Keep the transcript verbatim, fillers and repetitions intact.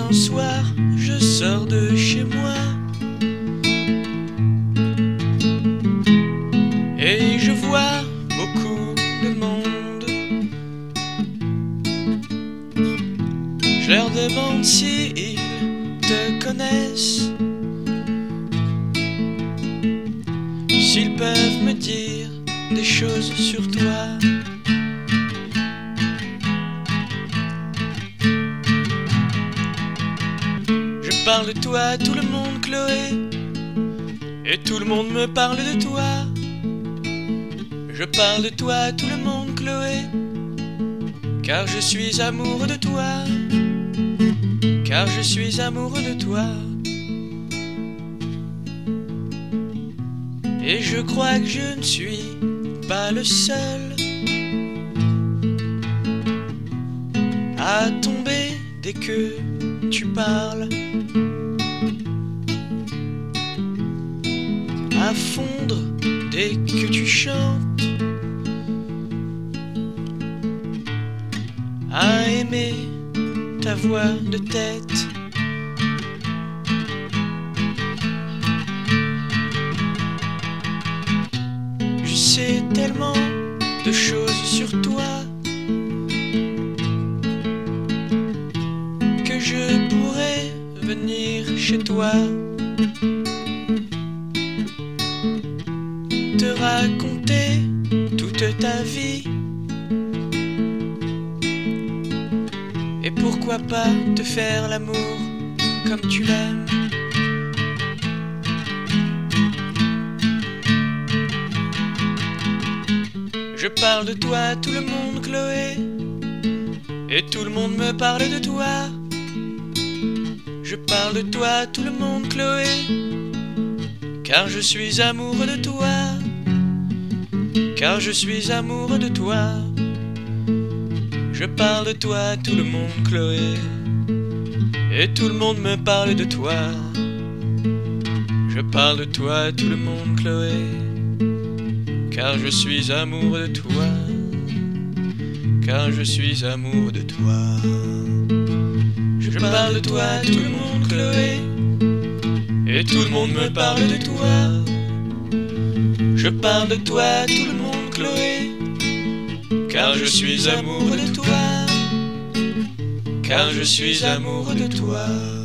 un soir, je sors de chez moi et je vois beaucoup de monde. Je leur demande s'ils te connaissent, s'ils peuvent me dire des choses sur toi. Je parle de toi à tout le monde, Chloé, et tout le monde me parle de toi. Je parle de toi à tout le monde, Chloé, car je suis amoureux de toi, car je suis amoureux de toi. Et je crois que je ne suis pas le seul à tomber dès que tu parles, à fondre dès que tu chantes, à aimer ta voix de tête. Je sais tellement de choses sur toi que je pourrais venir chez toi, te raconter toute ta vie, et pourquoi pas te faire l'amour comme tu l'aimes. Je parle de toi à tout le monde, Chloé, et tout le monde me parle de toi. Je parle de toi à tout le monde, Chloé, car je suis amoureux de toi, car je suis amoureux de toi. Je parle de toi à tout le monde, Chloé, et tout le monde me parle de toi. Je parle de toi à tout le monde, Chloé, car je suis amoureux de toi, car je suis amoureux de toi. Je parle de toi à tout le monde, Chloé, et tout le monde me parle de toi. Je parle de toi à tout le monde, Chloé, car je suis amoureux de toi, car je suis amoureux de toi.